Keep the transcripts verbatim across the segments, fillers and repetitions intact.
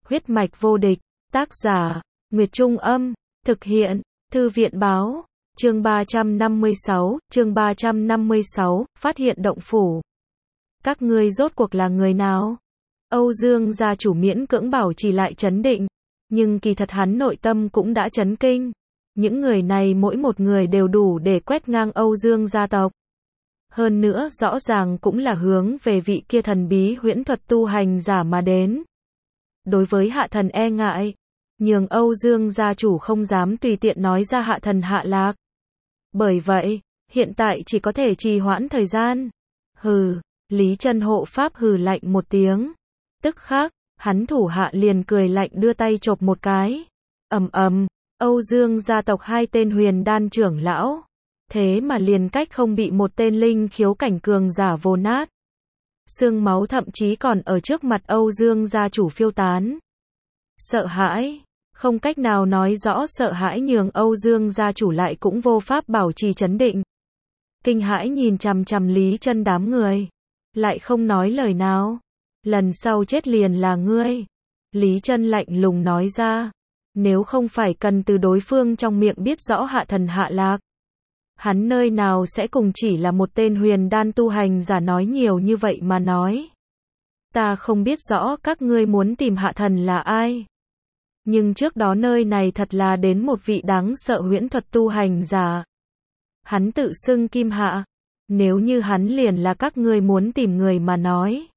Huyết mạch vô địch, tác giả, Nguyệt Trung Âm, thực hiện, Thư viện Báo, chương ba trăm năm mươi sáu, chương ba trăm năm mươi sáu, phát hiện động phủ. Các ngươi rốt cuộc là người nào? Âu Dương gia chủ miễn cưỡng bảo trì lại trấn định, nhưng kỳ thật hắn nội tâm cũng đã chấn kinh. Những người này mỗi một người đều đủ để quét ngang Âu Dương gia tộc. Hơn nữa rõ ràng cũng là hướng về vị kia thần bí huyễn thuật tu hành giả mà đến. Đối với hạ thần e ngại, nhường Âu Dương gia chủ không dám tùy tiện nói ra hạ thần hạ lạc. Bởi vậy, hiện tại chỉ có thể trì hoãn thời gian. Hừ, Lý Chân hộ pháp hừ lạnh một tiếng. Tức khắc, hắn thủ hạ liền cười lạnh đưa tay chộp một cái. Ầm ầm, Âu Dương gia tộc hai tên huyền đan trưởng lão. Thế mà liền cách không bị một tên linh khiếu cảnh cường giả vồ nát. Xương máu thậm chí còn ở trước mặt Âu Dương gia chủ phiêu tán. Sợ hãi, không cách nào nói rõ sợ hãi nhường Âu Dương gia chủ lại cũng vô pháp bảo trì trấn định. Kinh hãi nhìn chằm chằm Lý Chân đám người, lại không nói lời nào. Lần sau chết liền là ngươi. Lý Chân lạnh lùng nói ra, nếu không phải cần từ đối phương trong miệng biết rõ hạ thần hạ lạc, hắn nơi nào sẽ cùng chỉ là một tên huyền đan tu hành giả nói nhiều như vậy mà nói. Ta không biết rõ các ngươi muốn tìm hạ thần là ai. Nhưng trước đó nơi này thật là đến một vị đáng sợ huyễn thuật tu hành giả. Hắn tự xưng Kim Hạ. Nếu như hắn liền là các ngươi muốn tìm người mà nói,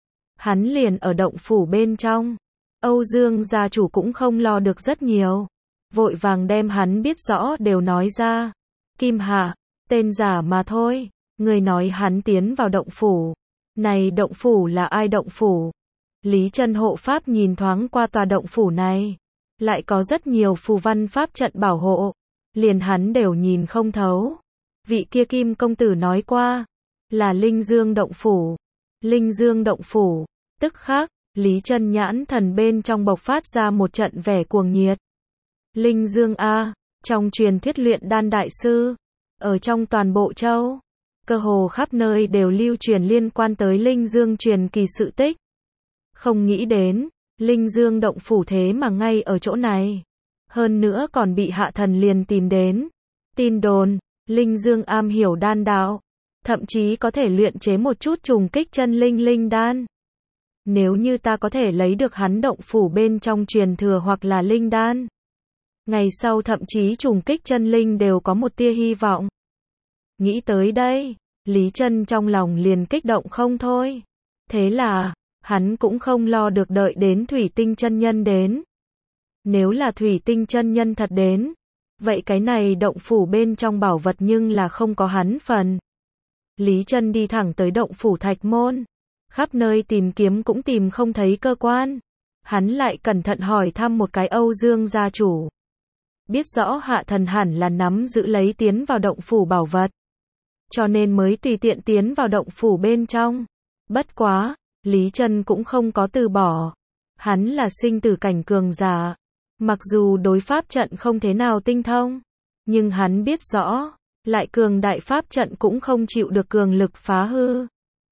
hắn liền ở động phủ bên trong. Âu Dương gia chủ cũng không lo được rất nhiều, vội vàng đem hắn biết rõ đều nói ra. Kim Hạ, tên giả mà thôi. Người nói hắn tiến vào động phủ. Này động phủ là ai động phủ? Lý Chân hộ pháp nhìn thoáng qua tòa động phủ này, lại có rất nhiều phù văn pháp trận bảo hộ, liền hắn đều nhìn không thấu. Vị kia Kim công tử nói qua, là Linh Dương động phủ. Linh Dương động phủ, tức khắc, Lý Chân nhãn thần bên trong bộc phát ra một trận vẻ cuồng nhiệt. Linh Dương a, trong truyền thuyết luyện đan đại sư, ở trong toàn bộ châu, cơ hồ khắp nơi đều lưu truyền liên quan tới Linh Dương truyền kỳ sự tích. Không nghĩ đến, Linh Dương động phủ thế mà ngay ở chỗ này. Hơn nữa còn bị hạ thần liền tìm đến. Tin đồn, Linh Dương am hiểu đan đạo, thậm chí có thể luyện chế một chút trùng kích chân linh linh đan. Nếu như ta có thể lấy được hắn động phủ bên trong truyền thừa hoặc là linh đan, ngày sau thậm chí trùng kích chân linh đều có một tia hy vọng. Nghĩ tới đây, Lý Chân trong lòng liền kích động không thôi. Thế là, hắn cũng không lo được đợi đến Thủy Tinh chân nhân đến. Nếu là Thủy Tinh chân nhân thật đến, vậy cái này động phủ bên trong bảo vật nhưng là không có hắn phần. Lý Chân đi thẳng tới động phủ Thạch Môn, khắp nơi tìm kiếm cũng tìm không thấy cơ quan. Hắn lại cẩn thận hỏi thăm một cái Âu Dương gia chủ. Biết rõ hạ thần hẳn là nắm giữ lấy tiến vào động phủ bảo vật, cho nên mới tùy tiện tiến vào động phủ bên trong. Bất quá, Lý Chân cũng không có từ bỏ. Hắn là sinh tử cảnh cường giả. Mặc dù đối pháp trận không thế nào tinh thông, nhưng hắn biết rõ, lại cường đại pháp trận cũng không chịu được cường lực phá hư.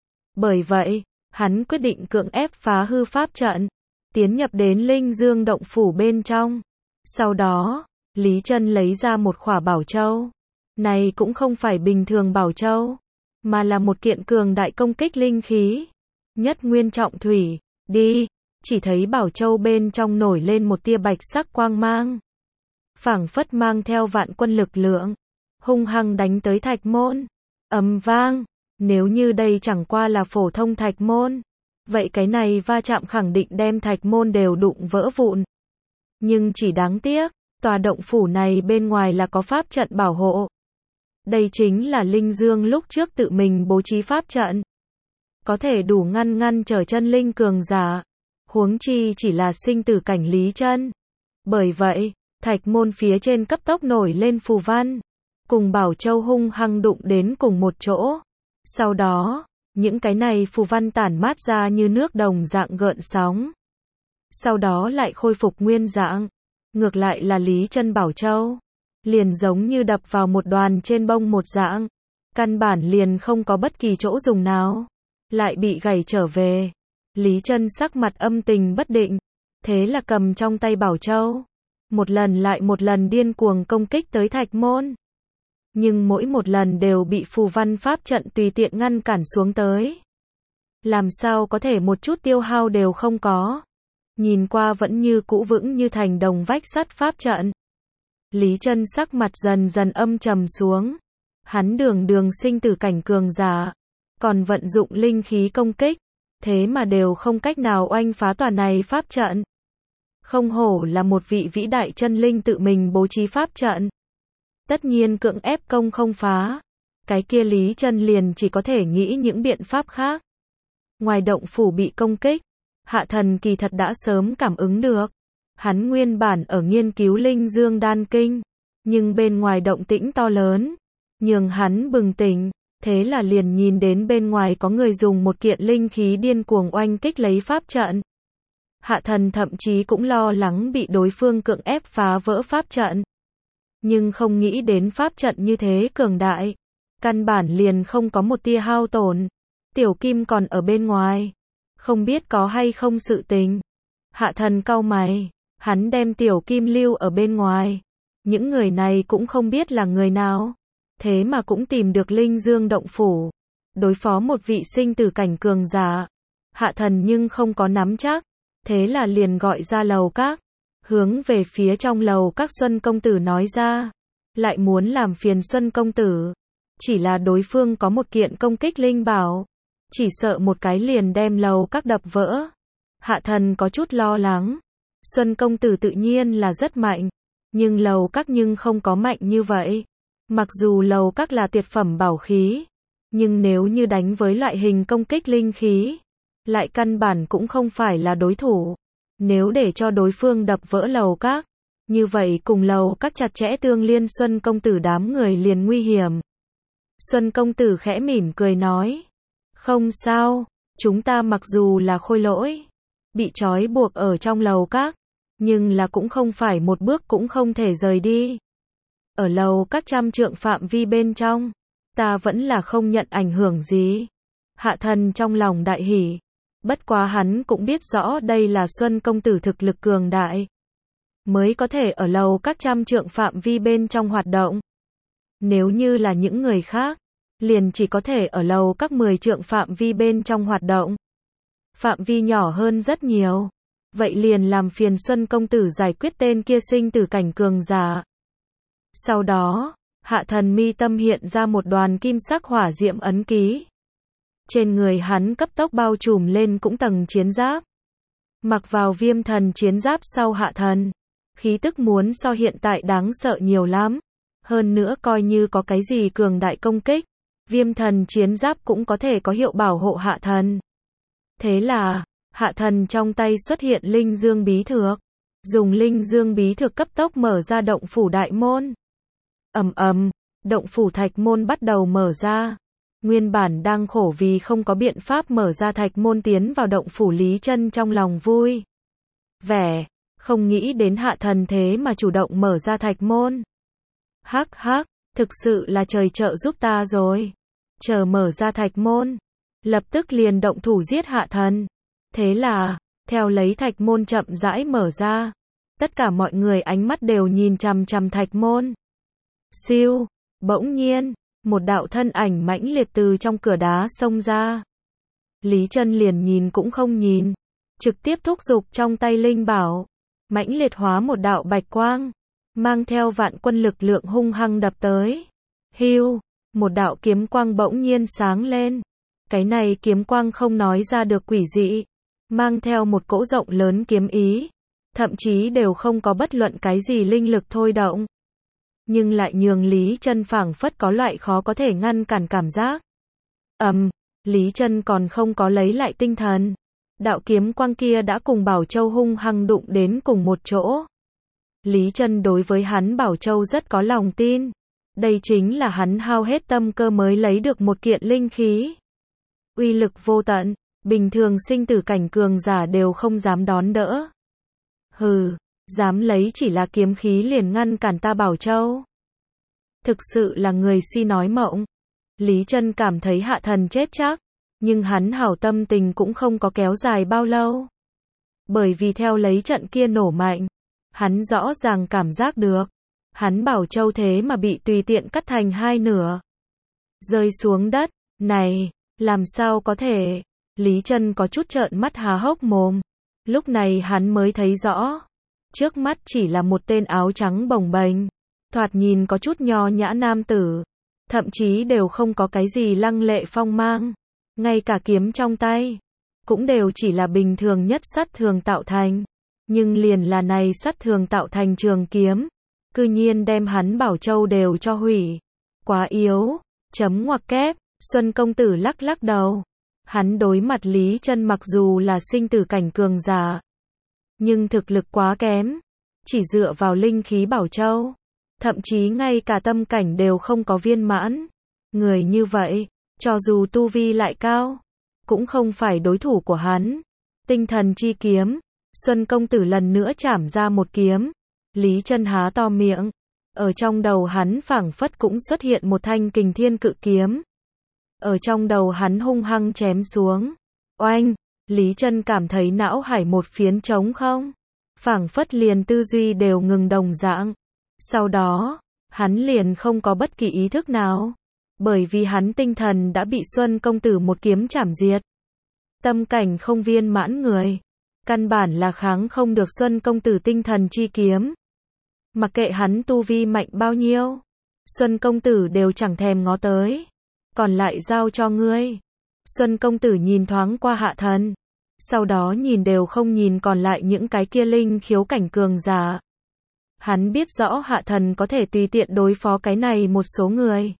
Bởi vậy, hắn quyết định cưỡng ép phá hư pháp trận, tiến nhập đến Linh Dương động phủ bên trong. Sau đó, Lý Chân lấy ra một khỏa bảo châu. Này cũng không phải bình thường bảo châu, mà là một kiện cường đại công kích linh khí. Nhất nguyên trọng thủy, đi. Chỉ thấy bảo châu bên trong nổi lên một tia bạch sắc quang mang, phảng phất mang theo vạn quân lực lượng, hung hăng đánh tới Thạch Môn. Ầm vang, nếu như đây chẳng qua là phổ thông Thạch Môn, vậy cái này va chạm khẳng định đem Thạch Môn đều đụng vỡ vụn. Nhưng chỉ đáng tiếc, tòa động phủ này bên ngoài là có pháp trận bảo hộ. Đây chính là Linh Dương lúc trước tự mình bố trí pháp trận, có thể đủ ngăn ngăn trở chân linh cường giả. Huống chi chỉ là sinh tử cảnh Lý Chân. Bởi vậy, Thạch Môn phía trên cấp tốc nổi lên phù văn, cùng bảo châu hung hăng đụng đến cùng một chỗ. Sau đó, những cái này phù văn tản mát ra như nước đồng dạng gợn sóng. Sau đó lại khôi phục nguyên dạng. Ngược lại là Lý Chân bảo châu, liền giống như đập vào một đoàn trên bông một dạng, căn bản liền không có bất kỳ chỗ dùng nào, lại bị gãy trở về. Lý Chân sắc mặt âm tình bất định, thế là cầm trong tay Bảo Châu, một lần lại một lần điên cuồng công kích tới thạch môn. Nhưng mỗi một lần đều bị phù văn pháp trận tùy tiện ngăn cản xuống tới. Làm sao có thể một chút tiêu hao đều không có. Nhìn qua vẫn như cũ vững như thành đồng vách sắt pháp trận. Lý Chân sắc mặt dần dần âm trầm xuống. Hắn đường đường sinh tử cảnh cường giả, còn vận dụng linh khí công kích, thế mà đều không cách nào oanh phá tòa này pháp trận. Không hổ là một vị vĩ đại chân linh tự mình bố trí pháp trận. Tất nhiên cưỡng ép công không phá. Cái kia Lý Chân liền chỉ có thể nghĩ những biện pháp khác. Ngoài động phủ bị công kích, Hạ Thần kỳ thật đã sớm cảm ứng được. Hắn nguyên bản ở nghiên cứu linh dương đan kinh, nhưng bên ngoài động tĩnh to lớn, nhường hắn bừng tỉnh, thế là liền nhìn đến bên ngoài có người dùng một kiện linh khí điên cuồng oanh kích lấy pháp trận. Hạ Thần thậm chí cũng lo lắng bị đối phương cưỡng ép phá vỡ pháp trận. Nhưng không nghĩ đến pháp trận như thế cường đại, căn bản liền không có một tia hao tổn. Tiểu Kim còn ở bên ngoài, không biết có hay không sự tình. Hạ Thần cau mày, hắn đem Tiểu Kim lưu ở bên ngoài. Những người này cũng không biết là người nào, thế mà cũng tìm được Linh Dương động phủ, đối phó một vị sinh tử cảnh cường giả. Hạ Thần nhưng không có nắm chắc, thế là liền gọi ra lầu các, hướng về phía trong lầu các Xuân công tử nói ra, lại muốn làm phiền Xuân công tử. Chỉ là đối phương có một kiện công kích linh bảo, chỉ sợ một cái liền đem lầu các đập vỡ. Hạ Thần có chút lo lắng. Xuân công tử tự nhiên là rất mạnh, nhưng lầu các nhưng không có mạnh như vậy. Mặc dù lầu các là tuyệt phẩm bảo khí, nhưng nếu như đánh với loại hình công kích linh khí, lại căn bản cũng không phải là đối thủ. Nếu để cho đối phương đập vỡ lầu các, như vậy cùng lầu các chặt chẽ tương liên Xuân công tử đám người liền nguy hiểm. Xuân công tử khẽ mỉm cười nói, không sao, chúng ta mặc dù là khôi lỗi, bị trói buộc ở trong lầu các, nhưng là cũng không phải một bước cũng không thể rời đi. Ở lầu các trăm trượng phạm vi bên trong, ta vẫn là không nhận ảnh hưởng gì. Hạ Thần trong lòng đại hỉ, bất quá hắn cũng biết rõ đây là Xuân công tử thực lực cường đại, mới có thể ở lầu các trăm trượng phạm vi bên trong hoạt động. Nếu như là những người khác, liền chỉ có thể ở lầu các mười trượng phạm vi bên trong hoạt động. Phạm vi nhỏ hơn rất nhiều. Vậy liền làm phiền Xuân công tử giải quyết tên kia sinh tử cảnh cường giả. Sau đó, Hạ Thần mi tâm hiện ra một đoàn kim sắc hỏa diệm ấn ký. Trên người hắn cấp tốc bao trùm lên cũng tầng chiến giáp. Mặc vào viêm thần chiến giáp sau Hạ Thần, khí tức muốn so hiện tại đáng sợ nhiều lắm. Hơn nữa coi như có cái gì cường đại công kích, viêm thần chiến giáp cũng có thể có hiệu bảo hộ Hạ Thần. Thế là, Hạ Thần trong tay xuất hiện linh dương bí thược, dùng linh dương bí thược cấp tốc mở ra động phủ đại môn. Ầm ầm, động phủ thạch môn bắt đầu mở ra. Nguyên bản đang khổ vì không có biện pháp mở ra thạch môn tiến vào động phủ Lý Chân trong lòng vui vẻ, không nghĩ đến Hạ Thần thế mà chủ động mở ra thạch môn. Hắc hắc, thực sự là trời trợ giúp ta rồi. Chờ mở ra thạch môn, lập tức liền động thủ giết Hạ Thần. Thế là, theo lấy thạch môn chậm rãi mở ra, tất cả mọi người ánh mắt đều nhìn chằm chằm thạch môn. Siêu, bỗng nhiên, một đạo thân ảnh mãnh liệt từ trong cửa đá xông ra. Lý Chân liền nhìn cũng không nhìn, trực tiếp thúc giục trong tay linh bảo, mãnh liệt hóa một đạo bạch quang, mang theo vạn quân lực lượng hung hăng đập tới. Hưu, một đạo kiếm quang bỗng nhiên sáng lên. Cái này kiếm quang không nói ra được quỷ dị, mang theo một cỗ rộng lớn kiếm ý, thậm chí đều không có bất luận cái gì linh lực thôi động. Nhưng lại nhường Lý Chân phảng phất có loại khó có thể ngăn cản cảm giác. Ầm, um, Lý Chân còn không có lấy lại tinh thần. Đạo kiếm quang kia đã cùng Bảo Châu hung hăng đụng đến cùng một chỗ. Lý Chân đối với hắn Bảo Châu rất có lòng tin. Đây chính là hắn hao hết tâm cơ mới lấy được một kiện linh khí. Uy lực vô tận, bình thường sinh tử cảnh cường giả đều không dám đón đỡ. Hừ, dám lấy chỉ là kiếm khí liền ngăn cản ta Bảo Châu. Thực sự là người si nói mộng. Lý Chân cảm thấy Hạ Thần chết chắc, nhưng hắn hảo tâm tình cũng không có kéo dài bao lâu. Bởi vì theo lấy trận kia nổ mạnh, hắn rõ ràng cảm giác được, hắn Bảo Châu thế mà bị tùy tiện cắt thành hai nửa, rơi xuống đất. Này, làm sao có thể? Lý Chân có chút trợn mắt há hốc mồm. Lúc này hắn mới thấy rõ, trước mắt chỉ là một tên áo trắng bồng bềnh, thoạt nhìn có chút nho nhã nam tử, thậm chí đều không có cái gì lăng lệ phong mang, ngay cả kiếm trong tay cũng đều chỉ là bình thường nhất sắt thường tạo thành, nhưng liền là này sắt thường tạo thành trường kiếm, cư nhiên đem hắn Bảo Châu đều cho hủy. Quá yếu, chấm ngoặc kép. Xuân công tử lắc lắc đầu. Hắn đối mặt Lý Chân mặc dù là sinh tử cảnh cường giả, nhưng thực lực quá kém, chỉ dựa vào linh khí Bảo Châu, thậm chí ngay cả tâm cảnh đều không có viên mãn. Người như vậy, cho dù tu vi lại cao, cũng không phải đối thủ của hắn. Tinh thần chi kiếm, Xuân công tử lần nữa chảm ra một kiếm. Lý Chân há to miệng, ở trong đầu hắn phảng phất cũng xuất hiện một thanh kình thiên cự kiếm. Ở trong đầu hắn hung hăng chém xuống. Oanh, Lý Chân cảm thấy não hải một phiến trống không, phảng phất liền tư duy đều ngừng đồng dạng. Sau đó, hắn liền không có bất kỳ ý thức nào, bởi vì hắn tinh thần đã bị Xuân công tử một kiếm chảm diệt. Tâm cảnh không viên mãn người, căn bản là kháng không được Xuân công tử tinh thần chi kiếm. Mặc kệ hắn tu vi mạnh bao nhiêu, Xuân công tử đều chẳng thèm ngó tới. Còn lại giao cho ngươi. Xuân công tử nhìn thoáng qua Hạ Thần, sau đó nhìn đều không nhìn còn lại những cái kia linh khiếu cảnh cường giả. Hắn biết rõ Hạ Thần có thể tùy tiện đối phó cái này một số người.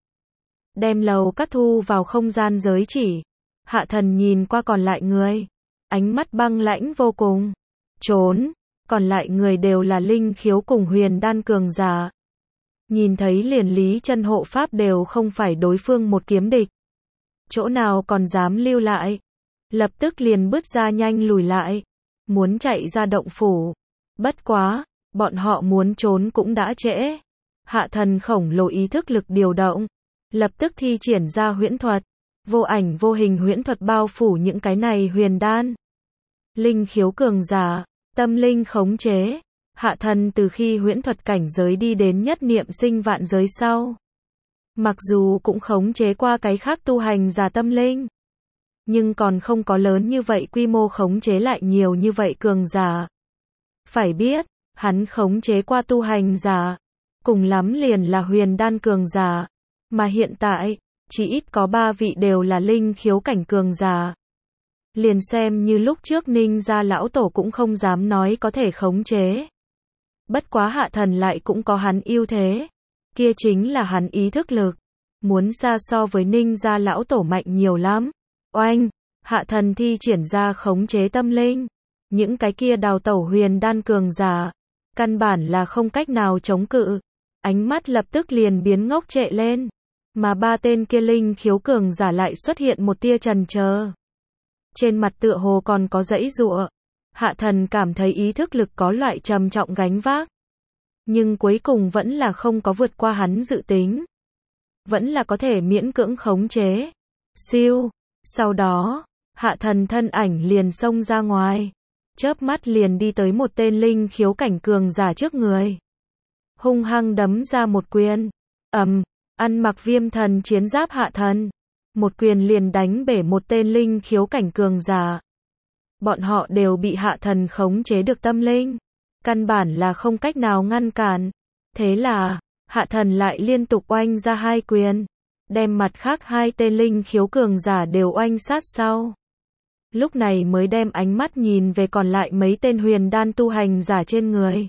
Đem lầu cắt thu vào không gian giới chỉ. Hạ Thần nhìn qua còn lại người, ánh mắt băng lãnh vô cùng. Trốn, còn lại người đều là linh khiếu cùng huyền đan cường giả. Nhìn thấy liền Lý Chân hộ pháp đều không phải đối phương một kiếm địch, chỗ nào còn dám lưu lại, lập tức liền bước ra nhanh lùi lại, muốn chạy ra động phủ. Bất quá, bọn họ muốn trốn cũng đã trễ. Hạ Thần khổng lồ ý thức lực điều động, lập tức thi triển ra huyễn thuật, vô ảnh vô hình huyễn thuật bao phủ những cái này huyền đan, linh khiếu cường giả, tâm linh khống chế. Hạ Thần từ khi huyễn thuật cảnh giới đi đến nhất niệm sinh vạn giới sau, mặc dù cũng khống chế qua cái khác tu hành giả tâm linh, nhưng còn không có lớn như vậy quy mô khống chế lại nhiều như vậy cường giả. Phải biết, hắn khống chế qua tu hành giả, cùng lắm liền là huyền đan cường giả, mà hiện tại, chỉ ít có ba vị đều là linh khiếu cảnh cường giả. Liền xem như lúc trước Ninh gia lão tổ cũng không dám nói có thể khống chế. Bất quá Hạ Thần lại cũng có hắn ưu thế, kia chính là hắn ý thức lực, muốn xa so với Ninh gia lão tổ mạnh nhiều lắm. Oanh, Hạ Thần thi triển ra khống chế tâm linh, những cái kia đào tẩu huyền đan cường giả, căn bản là không cách nào chống cự, ánh mắt lập tức liền biến ngốc trệ lên, mà ba tên kia linh khiếu cường giả lại xuất hiện một tia chần chờ. Trên mặt tựa hồ còn có giãy giụa. Hạ Thần cảm thấy ý thức lực có loại trầm trọng gánh vác, nhưng cuối cùng vẫn là không có vượt qua hắn dự tính, vẫn là có thể miễn cưỡng khống chế. Siêu, sau đó, Hạ Thần thân ảnh liền xông ra ngoài, chớp mắt liền đi tới một tên linh khiếu cảnh cường giả trước người, hung hăng đấm ra một quyền. Ầm, ăn mặc viêm thần chiến giáp Hạ Thần, một quyền liền đánh bể một tên linh khiếu cảnh cường giả. Bọn họ đều bị Hạ Thần khống chế được tâm linh, căn bản là không cách nào ngăn cản. Thế là, Hạ Thần lại liên tục oanh ra hai quyền, đem mặt khác hai tên linh khiếu cường giả đều oanh sát sau. Lúc này mới đem ánh mắt nhìn về còn lại mấy tên huyền đan tu hành giả trên người.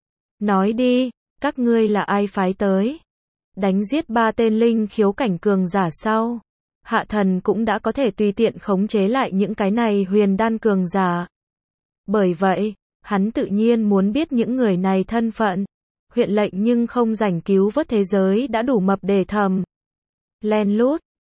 Nói đi, các ngươi là ai phái tới? Đánh giết ba tên linh khiếu cảnh cường giả sau, Hạ Thần cũng đã có thể tùy tiện khống chế lại những cái này huyền đan cường giả. Bởi vậy, hắn tự nhiên muốn biết những người này thân phận. Huyện lệnh nhưng không rảnh cứu vớt thế giới đã đủ mập để thầm. Len lút,